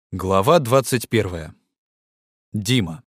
Глава 21. Дима.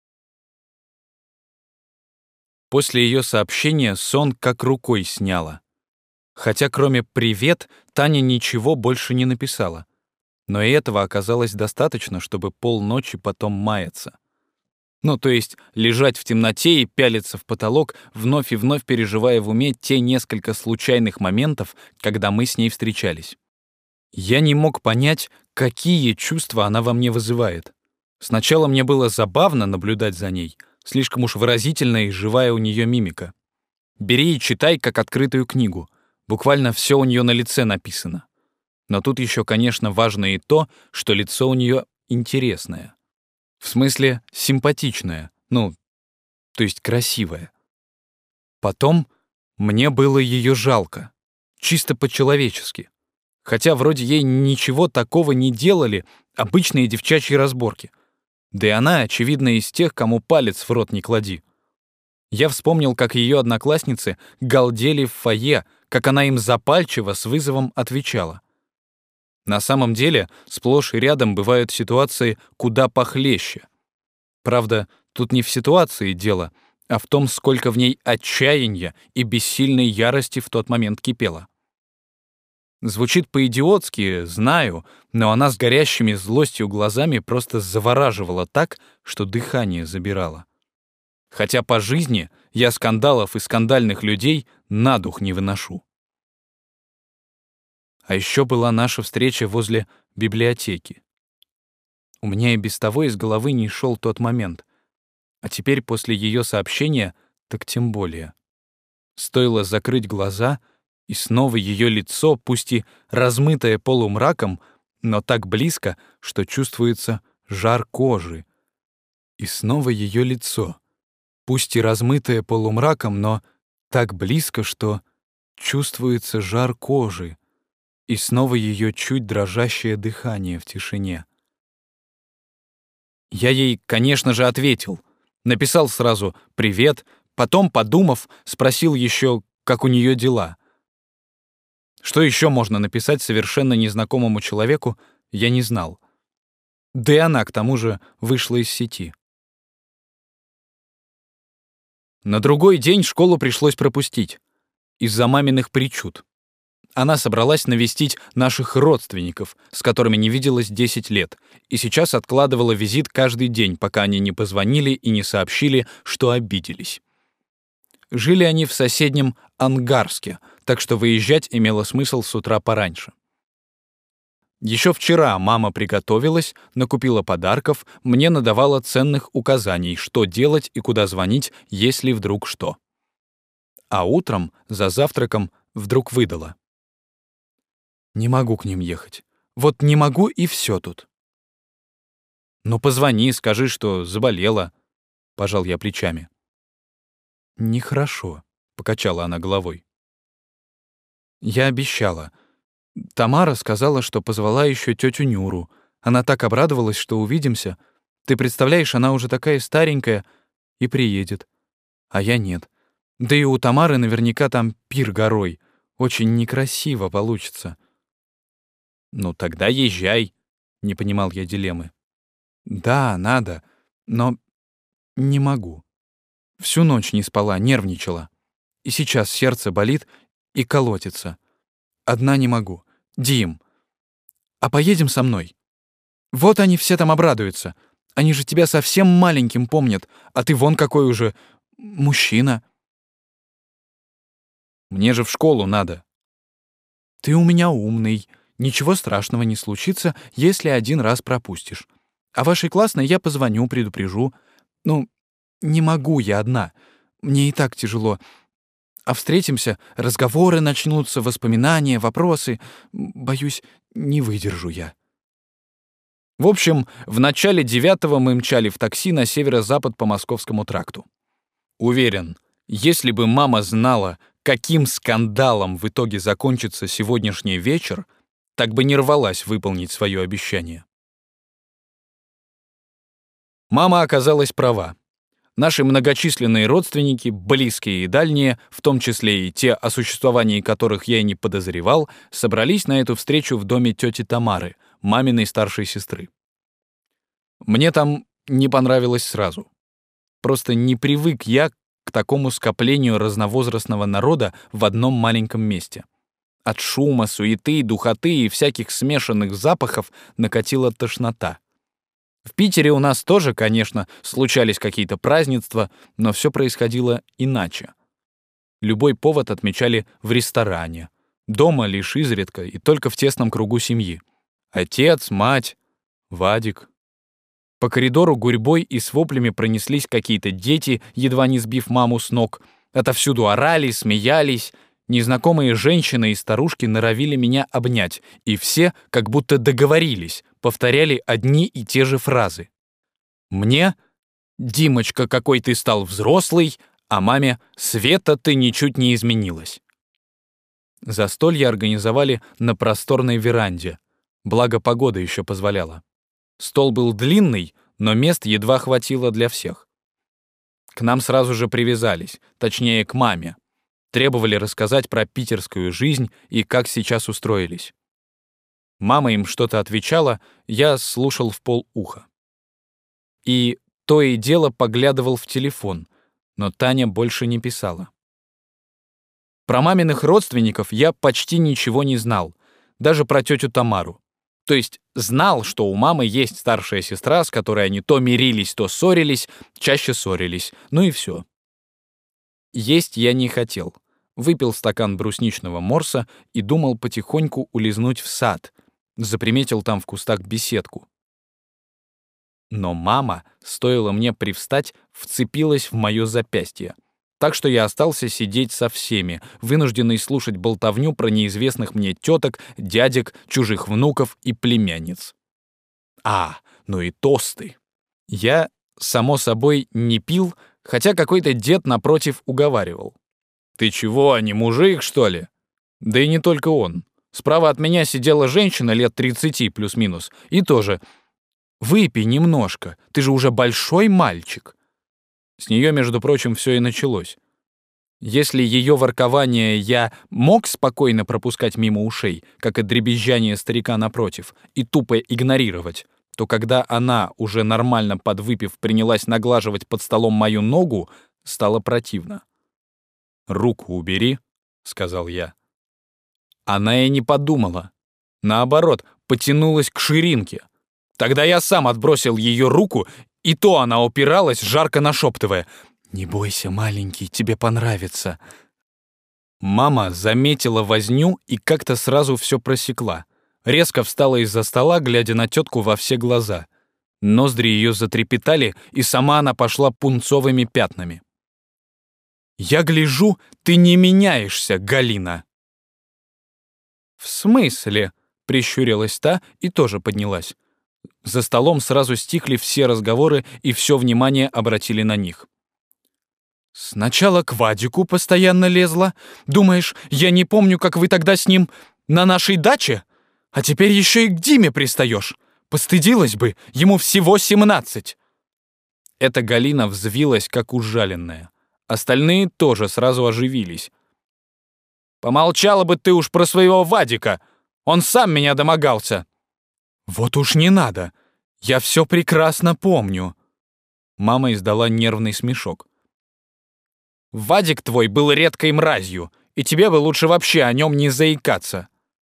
После ее сообщения сон как рукой сняло. Хотя кроме «привет» Таня ничего больше не написала. Но и этого оказалось достаточно, чтобы полночи потом маяться. Ну, то есть лежать в темноте и пялиться в потолок, вновь и вновь переживая в уме те несколько случайных моментов, когда мы с ней встречались. Я не мог понять, какие чувства она во мне вызывает. Сначала мне было забавно наблюдать за ней, слишком уж выразительная и живая у нее мимика. Бери и читай, как открытую книгу. Буквально все у нее на лице написано. Но тут еще, конечно, важно и то, что лицо у нее интересное. В смысле, симпатичное, то есть красивое. Потом мне было ее жалко, чисто по-человечески. Хотя вроде ей ничего такого не делали, обычные девчачьи разборки. Да и она, очевидно, из тех, кому палец в рот не клади. Я вспомнил, как ее одноклассницы галдели в фойе, как она им запальчиво с вызовом отвечала. На самом деле, сплошь и рядом бывают ситуации куда похлеще. Правда, тут не в ситуации дело, а в том, сколько в ней отчаяния и бессильной ярости в тот момент кипело. Звучит по-идиотски, знаю, но она с горящими злостью глазами просто завораживала так, что дыхание забирало. Хотя по жизни я скандалов и скандальных людей на дух не выношу. А еще была наша встреча возле библиотеки. У меня и без того из головы не шел тот момент, а теперь после ее сообщения так тем более. Стоило закрыть глаза — и снова ее лицо, пусть и размытое полумраком, но так близко, что чувствуется жар кожи. И снова ее лицо, пусть и размытое полумраком, но так близко, что чувствуется жар кожи. И снова ее чуть дрожащее дыхание в тишине. Я ей, конечно же, ответил. Написал сразу «привет», потом, подумав, спросил еще, как у нее дела. Что еще можно написать совершенно незнакомому человеку, я не знал. Да и она, к тому же, вышла из сети. На другой день школу пришлось пропустить. Из-за маминых причуд. Она собралась навестить наших родственников, с которыми не виделась 10 лет, и сейчас откладывала визит каждый день, пока они не позвонили и не сообщили, что обиделись. Жили они в соседнем Ангарске, так что выезжать имело смысл с утра пораньше. Еще вчера мама приготовилась, накупила подарков, мне надавала ценных указаний, что делать и куда звонить, если вдруг что. А утром, за завтраком, вдруг выдала. «Не могу к ним ехать. Вот не могу, и все тут». «Ну позвони, скажи, что заболела», — пожал я плечами. «Нехорошо», — покачала она головой. «Я обещала. Тамара сказала, что позвала еще тетю Нюру. Она так обрадовалась, что увидимся. Ты представляешь, она уже такая старенькая и приедет. А я нет. Да и у Тамары наверняка там пир горой. Очень некрасиво получится». «Ну тогда езжай», — не понимал я дилеммы. «Да, надо, но не могу. Всю ночь не спала, нервничала. И сейчас сердце болит и колотится. Одна не могу. Дим, а поедем со мной? Вот они все там обрадуются. Они же тебя совсем маленьким помнят, а ты вон какой уже мужчина». «Мне же в школу надо». «Ты у меня умный. Ничего страшного не случится, если один раз пропустишь. А вашей классной я позвоню, предупрежу. Не могу я одна. Мне и так тяжело. А встретимся, разговоры начнутся, воспоминания, вопросы. Боюсь, не выдержу я». В общем, в начале 9-го мы мчали в такси на северо-запад по Московскому тракту. Уверен, если бы мама знала, каким скандалом в итоге закончится сегодняшний вечер, так бы не рвалась выполнить свое обещание. Мама оказалась права. Наши многочисленные родственники, близкие и дальние, в том числе и те, о существовании которых я и не подозревал, собрались на эту встречу в доме тети Тамары, маминой старшей сестры. Мне там не понравилось сразу. Просто не привык я к такому скоплению разновозрастного народа в одном маленьком месте. От шума, суеты, духоты и всяких смешанных запахов накатила тошнота. В Питере у нас тоже, конечно, случались какие-то празднества, но все происходило иначе. Любой повод отмечали в ресторане. Дома лишь изредка и только в тесном кругу семьи. Отец, мать, Вадик. По коридору гурьбой и с воплями пронеслись какие-то дети, едва не сбив маму с ног. Отовсюду орали, смеялись. Незнакомые женщины и старушки норовили меня обнять, и все, как будто договорились, повторяли одни и те же фразы. Мне «Димочка, какой ты стал взрослый», а маме «Света, ты ничуть не изменилась». Застолье организовали на просторной веранде, благо погода еще позволяла. Стол был длинный, но мест едва хватило для всех. К нам сразу же привязались, точнее, к маме. Требовали рассказать про питерскую жизнь и как сейчас устроились. Мама им что-то отвечала, я слушал в полуха. И то и дело поглядывал в телефон, но Таня больше не писала. Про маминых родственников я почти ничего не знал, даже про тетю Тамару. То есть знал, что у мамы есть старшая сестра, с которой они то мирились, то ссорились, чаще ссорились, ну и все. Есть я не хотел. Выпил стакан брусничного морса и думал потихоньку улизнуть в сад. Заприметил там в кустах беседку. Но мама, стоило мне привстать, вцепилась в мое запястье. Так что я остался сидеть со всеми, вынужденный слушать болтовню про неизвестных мне теток, дядек, чужих внуков и племянниц. Ну и тосты. Я, само собой, не пил, хотя какой-то дед напротив уговаривал. «Ты чего, не мужик, что ли?» Да и не только он. Справа от меня сидела женщина лет 30 плюс-минус, и тоже: «Выпей немножко, ты же уже большой мальчик». С нее, между прочим, все и началось. Если ее воркование я мог спокойно пропускать мимо ушей, как и дребезжание старика напротив, и тупо игнорировать, то когда она, уже нормально подвыпив, принялась наглаживать под столом мою ногу, стало противно. «Руку убери», — сказал я. Она и не подумала. Наоборот, потянулась к ширинке. Тогда я сам отбросил ее руку, и то она упиралась, жарко нашептывая: «Не бойся, маленький, тебе понравится». Мама заметила возню и как-то сразу все просекла. Резко встала из-за стола, глядя на тетку во все глаза. Ноздри ее затрепетали, и сама она пошла пунцовыми пятнами. «Я гляжу, ты не меняешься, Галина». «В смысле?» — прищурилась та и тоже поднялась. За столом сразу стихли все разговоры, и все внимание обратили на них. «Сначала к Вадику постоянно лезла. Думаешь, я не помню, как вы тогда с ним на нашей даче? А теперь еще и к Диме пристаешь. Постыдилась бы, ему всего 17». Эта Галина взвилась, как ужаленная. Остальные тоже сразу оживились. «Помолчала бы ты уж про своего Вадика! Он сам меня домогался!» «Вот уж не надо! Я все прекрасно помню!» Мама издала нервный смешок. «Вадик твой был редкой мразью, и тебе бы лучше вообще о нем не заикаться».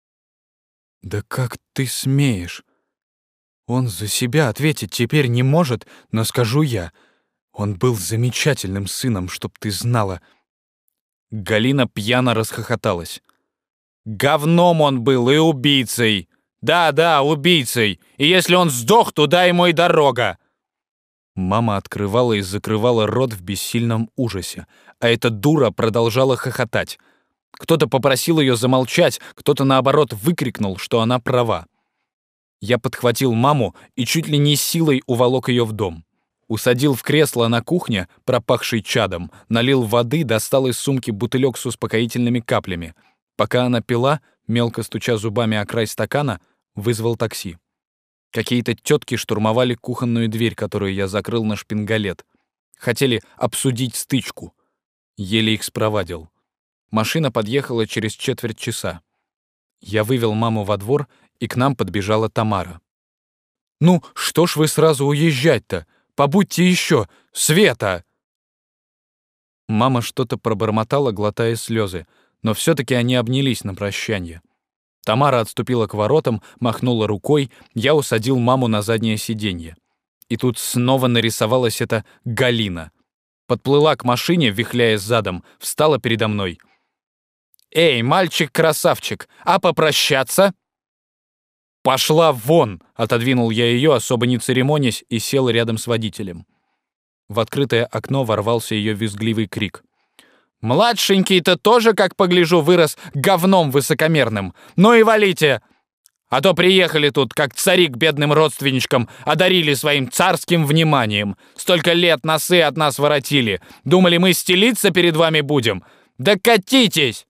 «Да как ты смеешь? Он за себя ответить теперь не может, но скажу я. Он был замечательным сыном, чтоб ты знала». Галина пьяно расхохоталась. «Говном он был и убийцей! Да, убийцей! И если он сдох, туда ему и дорога!» Мама открывала и закрывала рот в бессильном ужасе, а эта дура продолжала хохотать. Кто-то попросил ее замолчать, кто-то, наоборот, выкрикнул, что она права. Я подхватил маму и чуть ли не силой уволок ее в дом. Усадил в кресло на кухне, пропахшей чадом, налил воды, достал из сумки бутылек с успокоительными каплями. Пока она пила, мелко стуча зубами о край стакана, вызвал такси. Какие-то тетки штурмовали кухонную дверь, которую я закрыл на шпингалет. Хотели обсудить стычку. Еле их спровадил. Машина подъехала через четверть часа. Я вывел маму во двор, и к нам подбежала Тамара. Ну, что ж вы сразу уезжать-то? Побудьте еще! Света!» Мама что-то пробормотала, глотая слезы, но все-таки они обнялись на прощанье. Тамара отступила к воротам, махнула рукой, я усадил маму на заднее сиденье. И тут снова нарисовалась эта Галина. Подплыла к машине, вихляясь задом, встала передо мной. «Эй, мальчик-красавчик, а попрощаться?» «Пошла вон!» — отодвинул я ее, особо не церемонясь, и сел рядом с водителем. В открытое окно ворвался ее визгливый крик. «Младшенький-то тоже, как погляжу, вырос говном высокомерным. Ну и валите! А то приехали тут, как цари к бедным родственничкам, одарили своим царским вниманием. Столько лет носы от нас воротили. Думали, мы стелиться перед вами будем? Да катитесь!»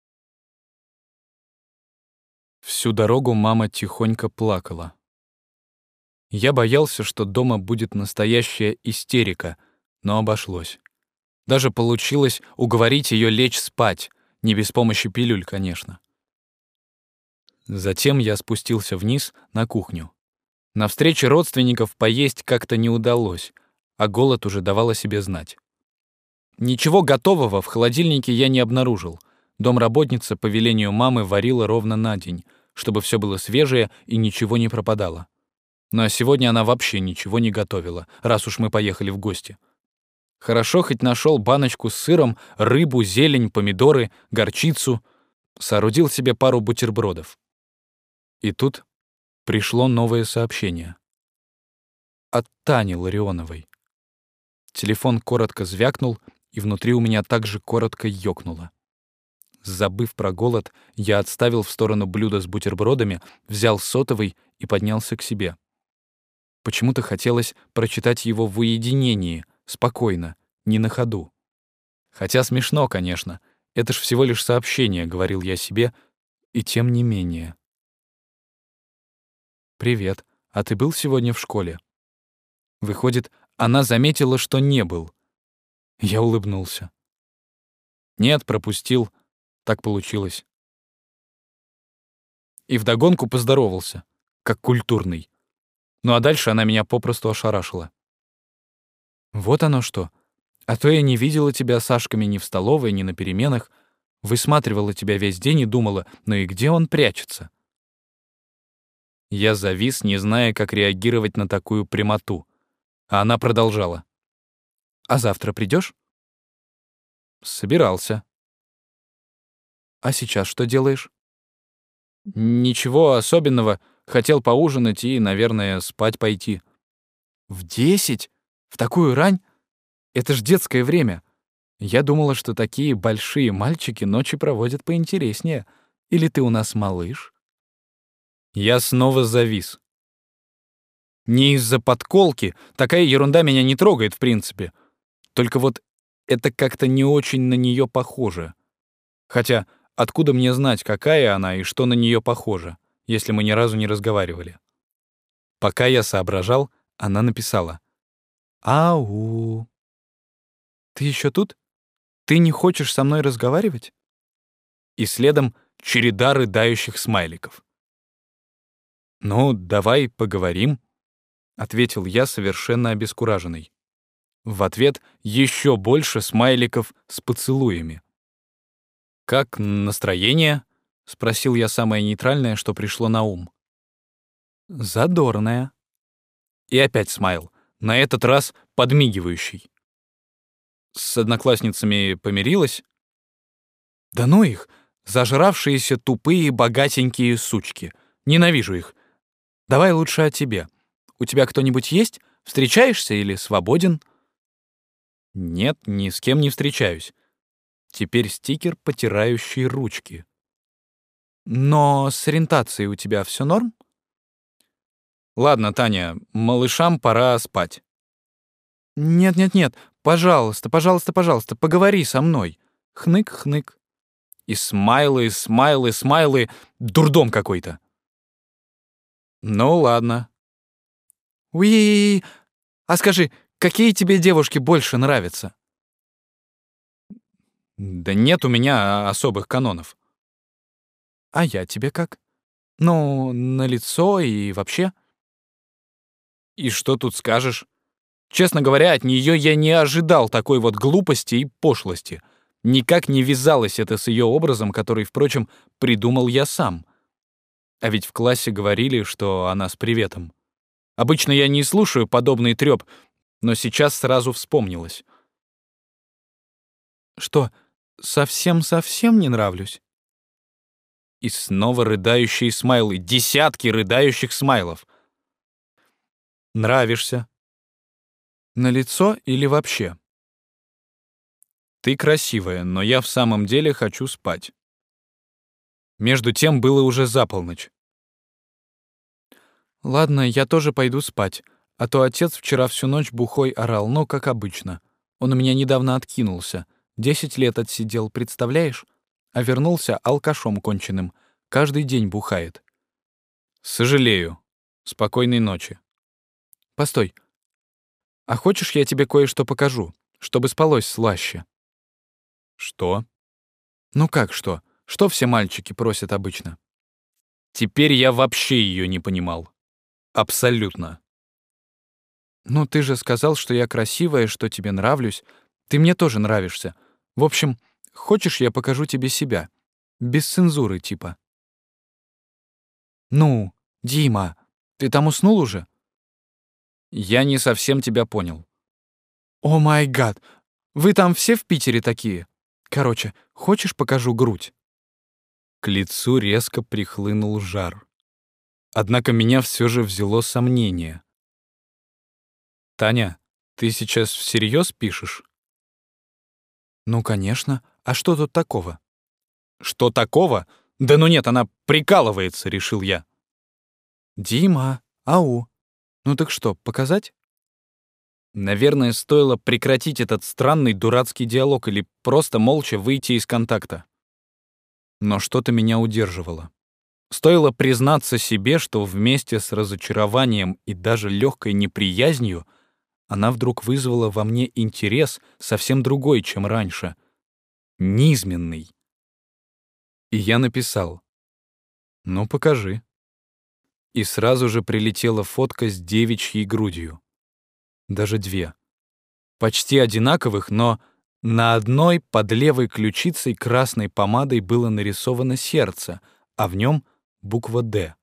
Всю дорогу мама тихонько плакала. Я боялся, что дома будет настоящая истерика, но обошлось. Даже получилось уговорить ее лечь спать, не без помощи пилюль, конечно. Затем я спустился вниз на кухню. На встрече родственников поесть как-то не удалось, а голод уже давал о себе знать. Ничего готового в холодильнике я не обнаружил. Домработница по велению мамы варила ровно на день, чтобы все было свежее и ничего не пропадало. Но сегодня она вообще ничего не готовила, раз уж мы поехали в гости. Хорошо хоть нашел баночку с сыром, рыбу, зелень, помидоры, горчицу. Соорудил себе пару бутербродов. И тут пришло новое сообщение. От Тани Ларионовой. Телефон коротко звякнул, и внутри у меня также коротко ёкнуло. Забыв про голод, я отставил в сторону блюдо с бутербродами, взял сотовый и поднялся к себе. Почему-то хотелось прочитать его в уединении, спокойно, не на ходу. Хотя смешно, конечно. Это ж всего лишь сообщение, говорил я себе, и тем не менее. «Привет. А ты был сегодня в школе?» Выходит, она заметила, что не был. Я улыбнулся. «Нет, пропустил. Так получилось». И вдогонку поздоровался, как культурный. Ну а дальше она меня попросту ошарашила. «Вот оно что. А то я не видела тебя с Сашками ни в столовой, ни на переменах. Высматривала тебя весь день и думала, ну и где он прячется?» Я завис, не зная, как реагировать на такую прямоту. А она продолжала. «А завтра придешь?» «Собирался». «А сейчас что делаешь?» «Ничего особенного. Хотел поужинать и, наверное, спать пойти». «В 10? В такую рань? Это ж детское время. Я думала, что такие большие мальчики ночи проводят поинтереснее. Или ты у нас малыш?» Я снова завис. Не из-за подколки, такая ерунда меня не трогает в принципе. Только вот это как-то не очень на нее похоже. Хотя откуда мне знать, какая она и что на нее похоже, если мы ни разу не разговаривали? Пока я соображал, она написала: «Ау! Ты еще тут? Ты не хочешь со мной разговаривать?» И следом череда рыдающих смайликов. «Ну, давай поговорим», — ответил я, совершенно обескураженный. В ответ еще больше смайликов с поцелуями. «Как настроение?» — спросил я самое нейтральное, что пришло на ум. «Задорное». И опять смайл, на этот раз подмигивающий. «С одноклассницами помирилась?» «Да ну их! Зажравшиеся тупые богатенькие сучки. Ненавижу их. Давай лучше о тебе. У тебя кто-нибудь есть? Встречаешься или свободен?» «Нет, ни с кем не встречаюсь». Теперь стикер, потирающий ручки. «Но с ориентацией у тебя все норм?» «Ладно, Таня, малышам пора спать». «Нет, пожалуйста, пожалуйста, пожалуйста, поговори со мной». Хнык-хнык. И смайлы, смайлы, смайлы. Дурдом какой-то. «Ну ладно». «Уи, а скажи, какие тебе девушки больше нравятся?» «Да нет у меня особых канонов». «А я тебе как? Ну, на лицо и вообще?» И что тут скажешь? Честно говоря, от нее я не ожидал такой вот глупости и пошлости. Никак не вязалось это с ее образом, который, впрочем, придумал я сам. А ведь в классе говорили, что она с приветом. Обычно я не слушаю подобный трёп, но сейчас сразу вспомнилось. Что, совсем-совсем не нравлюсь? И снова рыдающие смайлы, десятки рыдающих смайлов. Нравишься. На лицо или вообще? Ты красивая, но я в самом деле хочу спать. Между тем было уже за полночь. Ладно, я тоже пойду спать, а то отец вчера всю ночь бухой орал, ну, как обычно. Он у меня недавно откинулся. 10 лет отсидел, представляешь? А вернулся алкашом конченым. Каждый день бухает. Сожалею. Спокойной ночи. Постой. А хочешь, я тебе кое-что покажу, чтобы спалось слаще? Что? Ну как что? Что все мальчики просят обычно? Теперь я вообще ее не понимал. Абсолютно. Ну ты же сказал, что я красивая, что тебе нравлюсь. Ты мне тоже нравишься. В общем, хочешь, я покажу тебе себя? Без цензуры, типа. Ну, Дима, ты там уснул уже? Я не совсем тебя понял. О май гад, вы там все в Питере такие? Короче, хочешь, покажу грудь? К лицу резко прихлынул жар. Однако меня все же взяло сомнение. «Таня, ты сейчас всерьез пишешь?» «Ну, конечно. А что тут такого?» «Что такого? Да ну нет, она прикалывается», — решил я. «Дима, ау. Ну так что, показать?» Наверное, стоило прекратить этот странный дурацкий диалог или просто молча выйти из контакта. Но что-то меня удерживало. Стоило признаться себе, что вместе с разочарованием и даже легкой неприязнью она вдруг вызвала во мне интерес совсем другой, чем раньше. Низменный. И я написал: «Ну, покажи». И сразу же прилетела фотка с девичьей грудью. Даже две. Почти одинаковых, но на одной под левой ключицей красной помадой было нарисовано сердце, а в нем буква «Д».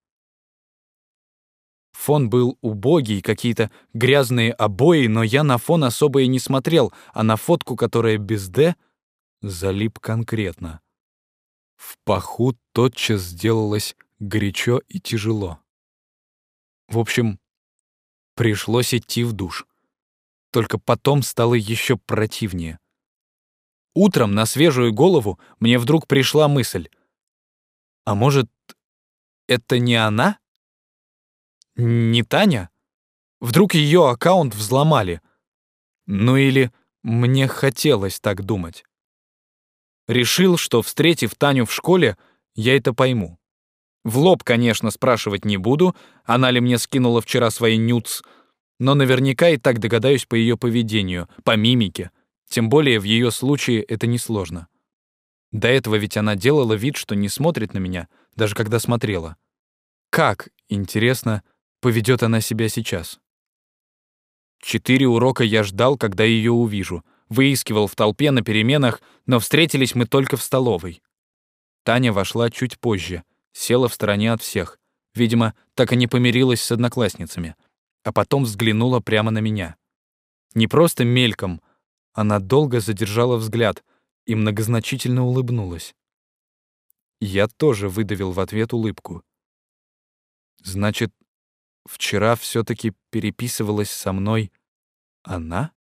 Фон был убогий, какие-то грязные обои, но я на фон особо и не смотрел, а на фотку, которая без «Д», залип конкретно. В паху тотчас сделалось горячо и тяжело. В общем, пришлось идти в душ. Только потом стало еще противнее. Утром на свежую голову мне вдруг пришла мысль: а может, это не она? Не Таня? Вдруг ее аккаунт взломали? Ну или мне хотелось так думать. Решил, что, встретив Таню в школе, я это пойму. В лоб, конечно, спрашивать не буду, она ли мне скинула вчера свои нюдс, но наверняка и так догадаюсь по ее поведению, по мимике. Тем более в ее случае это несложно. До этого ведь она делала вид, что не смотрит на меня, даже когда смотрела. Как, интересно, поведет она себя сейчас? 4 урока я ждал, когда ее увижу. Выискивал в толпе на переменах, но встретились мы только в столовой. Таня вошла чуть позже, села в стороне от всех. Видимо, так и не помирилась с одноклассницами. А потом взглянула прямо на меня. Не просто мельком, она долго задержала взгляд и многозначительно улыбнулась. Я тоже выдавил в ответ улыбку. Значит, вчера все-таки переписывалась со мной она?